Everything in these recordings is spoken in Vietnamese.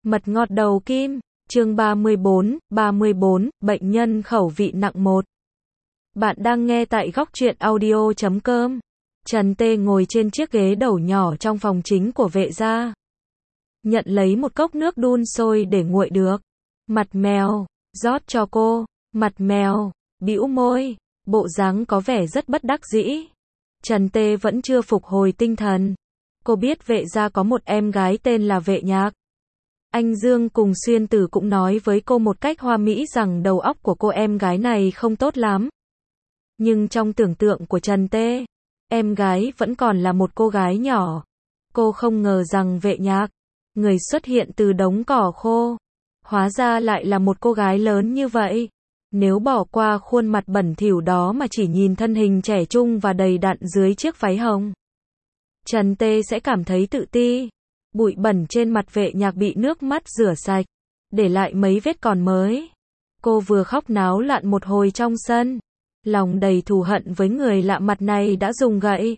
Mật ngọt đầu kim, chương 34, bệnh nhân khẩu vị nặng 1. Bạn đang nghe tại góc truyện audio.com. Trần Tê ngồi trên chiếc ghế đầu nhỏ trong phòng chính của vệ gia. Nhận lấy một cốc nước đun sôi để nguội được. Mặt mèo, rót cho cô. Mặt mèo, bĩu môi, bộ dáng có vẻ rất bất đắc dĩ. Trần Tê vẫn chưa phục hồi tinh thần. Cô biết vệ gia có một em gái tên là Vệ Nhạc. Anh Dương cùng Xuyên Tử cũng nói với cô một cách hoa mỹ rằng đầu óc của cô em gái này không tốt lắm. Nhưng trong tưởng tượng của Trần Tê, em gái vẫn còn là một cô gái nhỏ. Cô không ngờ rằng Vệ Nhạc, người xuất hiện từ đống cỏ khô, hóa ra lại là một cô gái lớn như vậy. Nếu bỏ qua khuôn mặt bẩn thỉu đó mà chỉ nhìn thân hình trẻ trung và đầy đặn dưới chiếc váy hồng, Trần Tê sẽ cảm thấy tự ti. Bụi bẩn trên mặt Vệ Nhạc bị nước mắt rửa sạch, để lại mấy vết còn mới. Cô vừa khóc náo loạn một hồi trong sân, lòng đầy thù hận với người lạ mặt này đã dùng gậy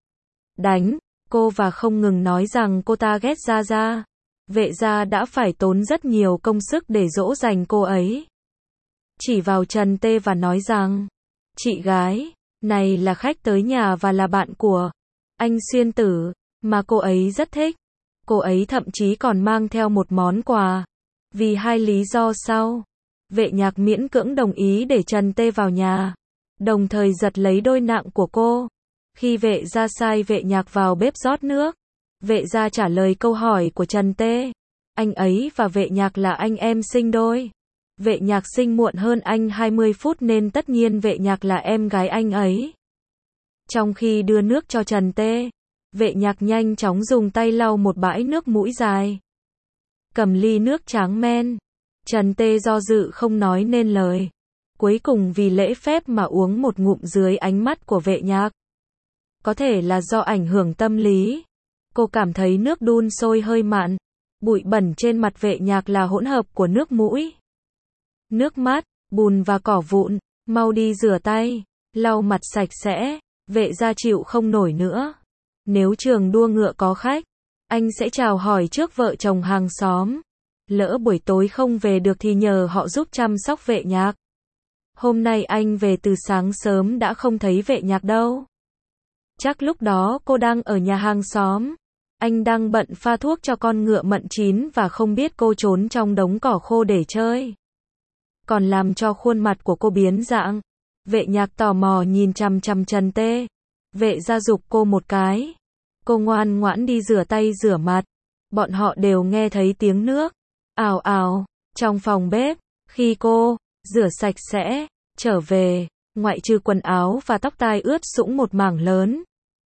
đánh cô và không ngừng nói rằng cô ta ghét Gia Gia. Vệ gia đã phải tốn rất nhiều công sức để dỗ dành cô ấy. Chỉ vào Trần Tê và nói rằng, chị gái này là khách tới nhà và là bạn của anh Xuyên Tử, mà cô ấy rất thích. Cô ấy thậm chí còn mang theo một món quà. Vì hai lý do sau, Vệ Nhạc miễn cưỡng đồng ý để Trần Tê vào nhà, đồng thời giật lấy đôi nạng của cô. Khi vệ gia sai Vệ Nhạc vào bếp rót nước, vệ gia trả lời câu hỏi của Trần Tê. Anh ấy và Vệ Nhạc là anh em sinh đôi. Vệ Nhạc sinh muộn hơn anh 20 phút nên tất nhiên Vệ Nhạc là em gái anh ấy. Trong khi đưa nước cho Trần Tê, Vệ Nhạc nhanh chóng dùng tay lau một bãi nước mũi dài. Cầm ly nước tráng men. Trần Tê do dự không nói nên lời. Cuối cùng vì lễ phép mà uống một ngụm dưới ánh mắt của Vệ Nhạc. Có thể là do ảnh hưởng tâm lý. Cô cảm thấy nước đun sôi hơi mặn. Bụi bẩn trên mặt Vệ Nhạc là hỗn hợp của nước mũi, nước mắt, bùn và cỏ vụn. Mau đi rửa tay, lau mặt sạch sẽ. Vệ gia chịu không nổi nữa. Nếu trường đua ngựa có khách, anh sẽ chào hỏi trước vợ chồng hàng xóm. Lỡ buổi tối không về được thì nhờ họ giúp chăm sóc Vệ Nhạc. Hôm nay anh về từ sáng sớm đã không thấy Vệ Nhạc đâu. Chắc lúc đó cô đang ở nhà hàng xóm. Anh đang bận pha thuốc cho con ngựa mận chín và không biết cô trốn trong đống cỏ khô để chơi. Còn làm cho khuôn mặt của cô biến dạng. Vệ Nhạc tò mò nhìn chằm chằm Trần Tê. Vệ gia giục cô một cái. Cô ngoan ngoãn đi rửa tay rửa mặt. Bọn họ đều nghe thấy tiếng nước ào ào trong phòng bếp. Khi cô rửa sạch sẽ trở về, ngoại trừ quần áo và tóc tai ướt sũng một mảng lớn,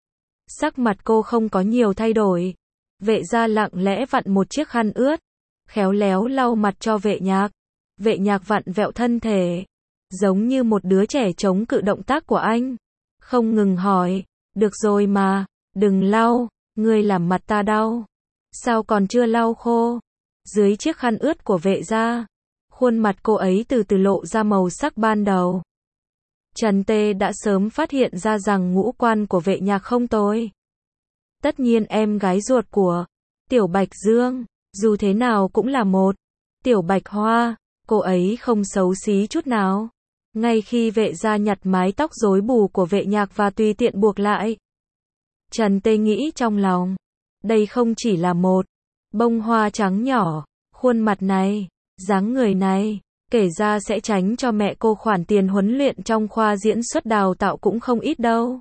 sắc mặt cô không có nhiều thay đổi. Vệ gia lặng lẽ vặn một chiếc khăn ướt, khéo léo lau mặt cho Vệ Nhạc. Vệ Nhạc vặn vẹo thân thể, giống như một đứa trẻ chống cự động tác của anh. Không ngừng hỏi, được rồi mà, đừng lau, ngươi làm mặt ta đau. Sao còn chưa lau khô? Dưới chiếc khăn ướt của Vệ gia, khuôn mặt cô ấy từ từ lộ ra màu sắc ban đầu. Trần Tê đã sớm phát hiện ra rằng ngũ quan của Vệ Nhạc không tồi. Tất nhiên em gái ruột của Tiểu Bạch Dương, dù thế nào cũng là một Tiểu Bạch Hoa, cô ấy không xấu xí chút nào. Ngay khi vệ gia nhặt mái tóc rối bù của Vệ Nhạc và tùy tiện buộc lại, Trần Tê nghĩ trong lòng, đây không chỉ là một bông hoa trắng nhỏ. Khuôn mặt này, dáng người này, kể ra sẽ tránh cho mẹ cô khoản tiền huấn luyện trong khoa diễn xuất đào tạo cũng không ít đâu.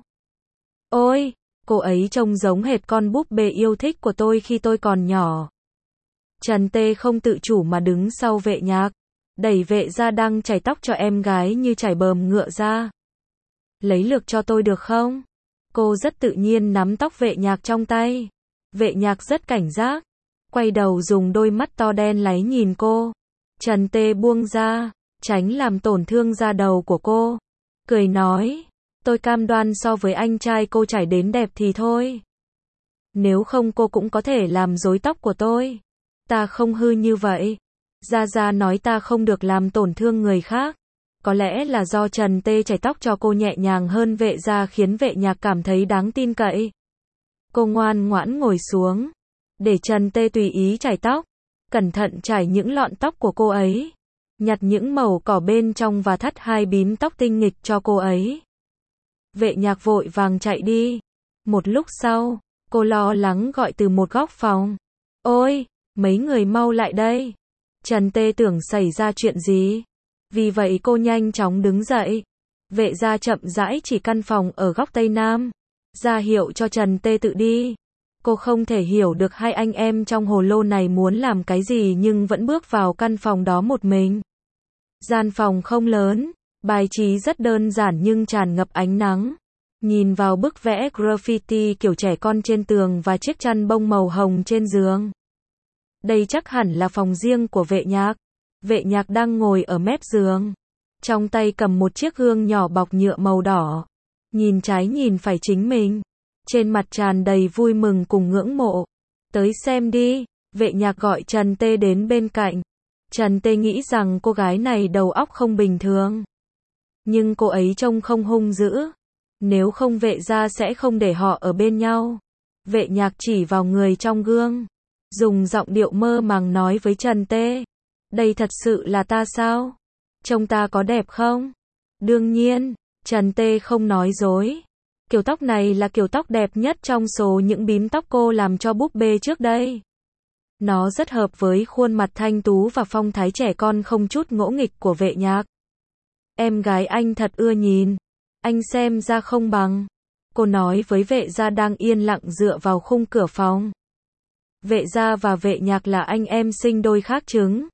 Ôi, cô ấy trông giống hệt con búp bê yêu thích của tôi khi tôi còn nhỏ. Trần Tê không tự chủ mà đứng sau Vệ Nhạc, đẩy vệ gia đang chải tóc cho em gái như chải bờm ngựa ra. Lấy lược cho tôi được không? Cô rất tự nhiên nắm tóc Vệ Nhạc trong tay. Vệ Nhạc rất cảnh giác, quay đầu dùng đôi mắt to đen láy nhìn cô. Trần Tê buông ra, tránh làm tổn thương da đầu của cô. Cười nói, tôi cam đoan so với anh trai cô chải đến đẹp thì thôi. Nếu không cô cũng có thể làm rối tóc của tôi. Ta không hư như vậy. Gia Gia nói ta không được làm tổn thương người khác. Có lẽ là do Trần Tê chải tóc cho cô nhẹ nhàng hơn vệ gia khiến Vệ Nhạc cảm thấy đáng tin cậy. Cô ngoan ngoãn ngồi xuống, để Trần Tê tùy ý chải tóc. cẩn thận trải những lọn tóc của cô ấy, nhặt những mẩu cỏ bên trong và thắt hai bím tóc tinh nghịch cho cô ấy. Vệ Nhạc vội vàng chạy đi. Một lúc sau, cô lo lắng gọi từ một góc phòng. Ôi, mấy người mau lại đây. Trần Tê tưởng xảy ra chuyện gì. Vì vậy cô nhanh chóng đứng dậy. Vệ gia chậm rãi chỉ căn phòng ở góc Tây Nam, ra hiệu cho Trần Tê tự đi. Cô không thể hiểu được hai anh em trong hồ lô này muốn làm cái gì nhưng vẫn bước vào căn phòng đó một mình. Gian phòng không lớn, bài trí rất đơn giản nhưng tràn ngập ánh nắng. Nhìn vào bức vẽ graffiti kiểu trẻ con trên tường và chiếc chăn bông màu hồng trên giường. Đây chắc hẳn là phòng riêng của Vệ Nhạc. Vệ Nhạc đang ngồi ở mép giường, trong tay cầm một chiếc gương nhỏ bọc nhựa màu đỏ. Nhìn trái nhìn phải chính mình, trên mặt tràn đầy vui mừng cùng ngưỡng mộ. Tới xem đi, Vệ Nhạc gọi Trần Tê đến bên cạnh. Trần Tê nghĩ rằng cô gái này đầu óc không bình thường. Nhưng cô ấy trông không hung dữ. Nếu không Vệ gia sẽ không để họ ở bên nhau. Vệ Nhạc chỉ vào người trong gương, dùng giọng điệu mơ màng nói với Trần Tê. Đây thật sự là ta sao? Trông ta có đẹp không? Đương nhiên, Trần Tê không nói dối. Kiểu tóc này là kiểu tóc đẹp nhất trong số những bím tóc cô làm cho búp bê trước đây. Nó rất hợp với khuôn mặt thanh tú và phong thái trẻ con không chút ngỗ nghịch của Vệ Nhạc. Em gái anh thật ưa nhìn. Anh xem ra không bằng. Cô nói với Vệ gia đang yên lặng dựa vào khung cửa phòng. Vệ gia và Vệ Nhạc là anh em sinh đôi khác trứng.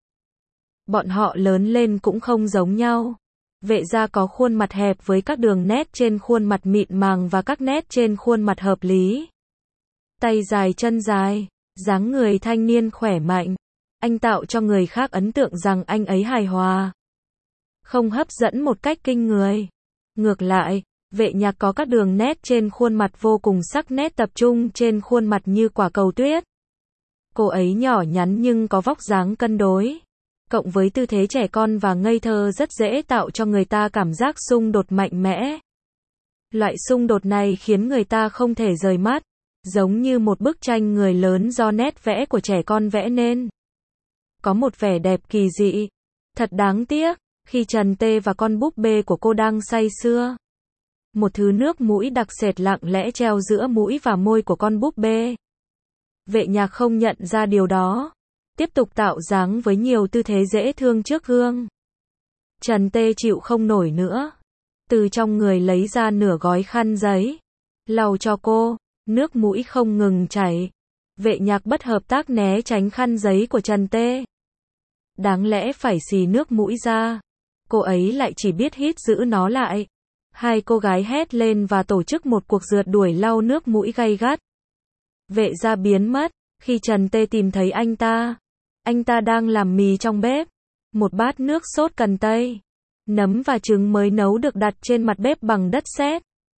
Bọn họ lớn lên cũng không giống nhau. Vệ gia có khuôn mặt hẹp với các đường nét trên khuôn mặt mịn màng và các nét trên khuôn mặt hợp lý. Tay dài chân dài, dáng người thanh niên khỏe mạnh. Anh tạo cho người khác ấn tượng rằng anh ấy hài hòa, không hấp dẫn một cách kinh người. Ngược lại, Vệ Nhạc có các đường nét trên khuôn mặt vô cùng sắc nét tập trung trên khuôn mặt như quả cầu tuyết. Cô ấy nhỏ nhắn nhưng có vóc dáng cân đối. Cộng với tư thế trẻ con và ngây thơ rất dễ tạo cho người ta cảm giác xung đột mạnh mẽ. Loại xung đột này khiến người ta không thể rời mắt, giống như một bức tranh người lớn do nét vẽ của trẻ con vẽ nên. Có một vẻ đẹp kỳ dị. Thật đáng tiếc, khi Trần Tê và con búp bê của cô đang say sưa. Một thứ nước mũi đặc sệt lặng lẽ treo giữa mũi và môi của con búp bê. Vệ Nhạc không nhận ra điều đó. Tiếp tục tạo dáng với nhiều tư thế dễ thương trước gương. Trần Tê chịu không nổi nữa. Từ trong người lấy ra nửa gói khăn giấy. Lau cho cô, nước mũi không ngừng chảy. Vệ Nhạc bất hợp tác né tránh khăn giấy của Trần Tê. Đáng lẽ phải xì nước mũi ra. Cô ấy lại chỉ biết hít giữ nó lại. Hai cô gái hét lên và tổ chức một cuộc rượt đuổi lau nước mũi gay gắt. Vệ gia biến mất, khi Trần Tê tìm thấy anh ta. Anh ta đang làm mì trong bếp. Một bát nước sốt cần tây, nấm và trứng mới nấu được đặt trên mặt bếp bằng đất sét.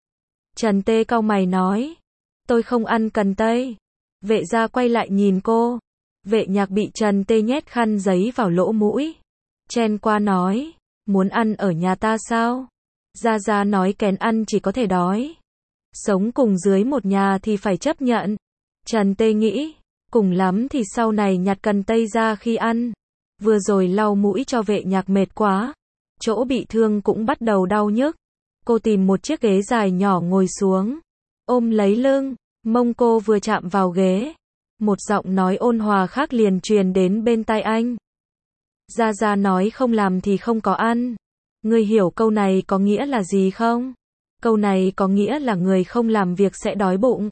Trần Tê cau mày nói. Tôi không ăn cần tây. Vệ gia quay lại nhìn cô. Vệ Nhạc bị Trần Tê nhét khăn giấy vào lỗ mũi. Chen qua nói. Muốn ăn ở nhà ta sao? Gia Gia nói kén ăn chỉ có thể đói. Sống cùng dưới một nhà thì phải chấp nhận. Trần Tê nghĩ. Cùng lắm thì sau này nhặt cần tây ra khi ăn. Vừa rồi lau mũi cho Vệ Nhạc mệt quá. Chỗ bị thương cũng bắt đầu đau nhức. Cô tìm một chiếc ghế dài nhỏ ngồi xuống. Ôm lấy lưng. Mông cô vừa chạm vào ghế. Một giọng nói ôn hòa khác liền truyền đến bên tai anh. Gia Gia nói không làm thì không có ăn. Ngươi hiểu câu này có nghĩa là gì không? Câu này có nghĩa là người không làm việc sẽ đói bụng.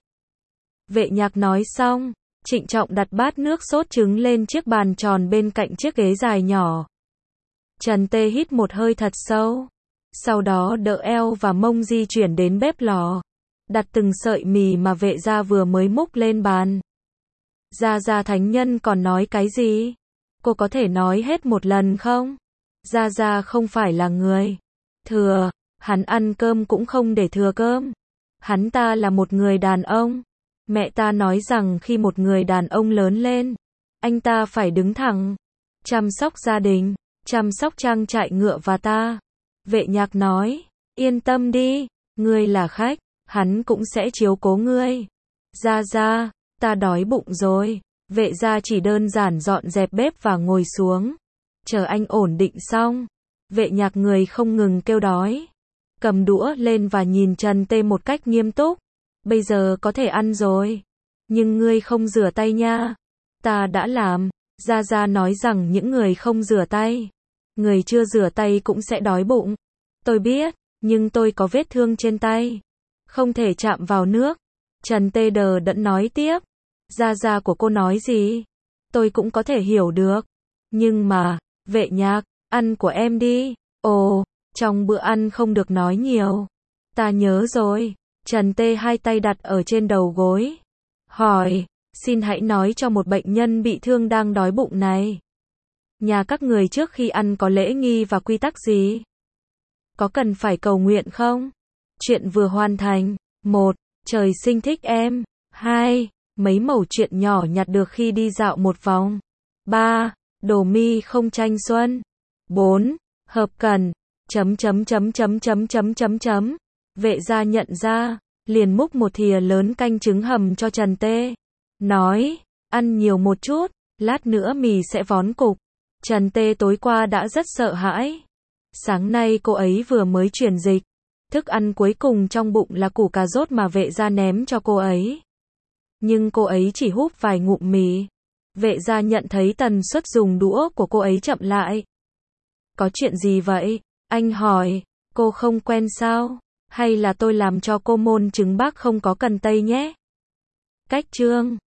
Vệ Nhạc nói xong, trịnh trọng đặt bát nước sốt trứng lên chiếc bàn tròn bên cạnh chiếc ghế dài nhỏ. Trần Tê hít một hơi thật sâu. Sau đó đỡ eo và mông di chuyển đến bếp lò. Đặt từng sợi mì mà Vệ gia vừa mới múc lên bàn. Gia Gia thánh nhân còn nói cái gì? Cô có thể nói hết một lần không? Gia Gia không phải là người thừa. Hắn ăn cơm cũng không để thừa cơm. Hắn ta là một người đàn ông. Mẹ ta nói rằng khi một người đàn ông lớn lên, anh ta phải đứng thẳng, chăm sóc gia đình, chăm sóc trang trại ngựa và ta. Vệ Nhạc nói, yên tâm đi, ngươi là khách, hắn cũng sẽ chiếu cố ngươi. Gia Gia, ta đói bụng rồi. Vệ gia chỉ đơn giản dọn dẹp bếp và ngồi xuống. Chờ anh ổn định xong. Vệ Nhạc người không ngừng kêu đói. Cầm đũa lên và nhìn Trần Tê một cách nghiêm túc. Bây giờ có thể ăn rồi. Nhưng ngươi không rửa tay nha. Ta đã làm. Gia Gia nói rằng những người không rửa tay, người chưa rửa tay cũng sẽ đói bụng. Tôi biết, nhưng tôi có vết thương trên tay. Không thể chạm vào nước. Trần Tê đờ đẫn nói tiếp. Gia Gia của cô nói gì? Tôi cũng có thể hiểu được. Nhưng mà, Vệ Nhạc, ăn của em đi. Ồ, trong bữa ăn không được nói nhiều. Ta nhớ rồi. Trần Tê hai tay đặt ở trên đầu gối. Hỏi, xin hãy nói cho một bệnh nhân bị thương đang đói bụng này. Nhà các người trước khi ăn có lễ nghi và quy tắc gì? Có cần phải cầu nguyện không? Chuyện vừa hoàn thành. 1. Trời sinh thích em. 2. Mấy mẩu chuyện nhỏ nhặt được khi đi dạo một vòng. 3. Đồ mi không tranh xuân. 4. Hợp cần. Vệ gia nhận ra, liền múc một thìa lớn canh trứng hầm cho Trần Tê. Nói, ăn nhiều một chút, lát nữa mì sẽ vón cục. Trần Tê tối qua đã rất sợ hãi. Sáng nay cô ấy vừa mới chuyển dịch. Thức ăn cuối cùng trong bụng là củ cà rốt mà vệ gia ném cho cô ấy. Nhưng cô ấy chỉ húp vài ngụm mì. Vệ gia nhận thấy tần suất dùng đũa của cô ấy chậm lại. Có chuyện gì vậy? Anh hỏi, cô không quen sao? Hay là tôi làm cho cô môn trứng bác không có cần tây nhé? Cách chương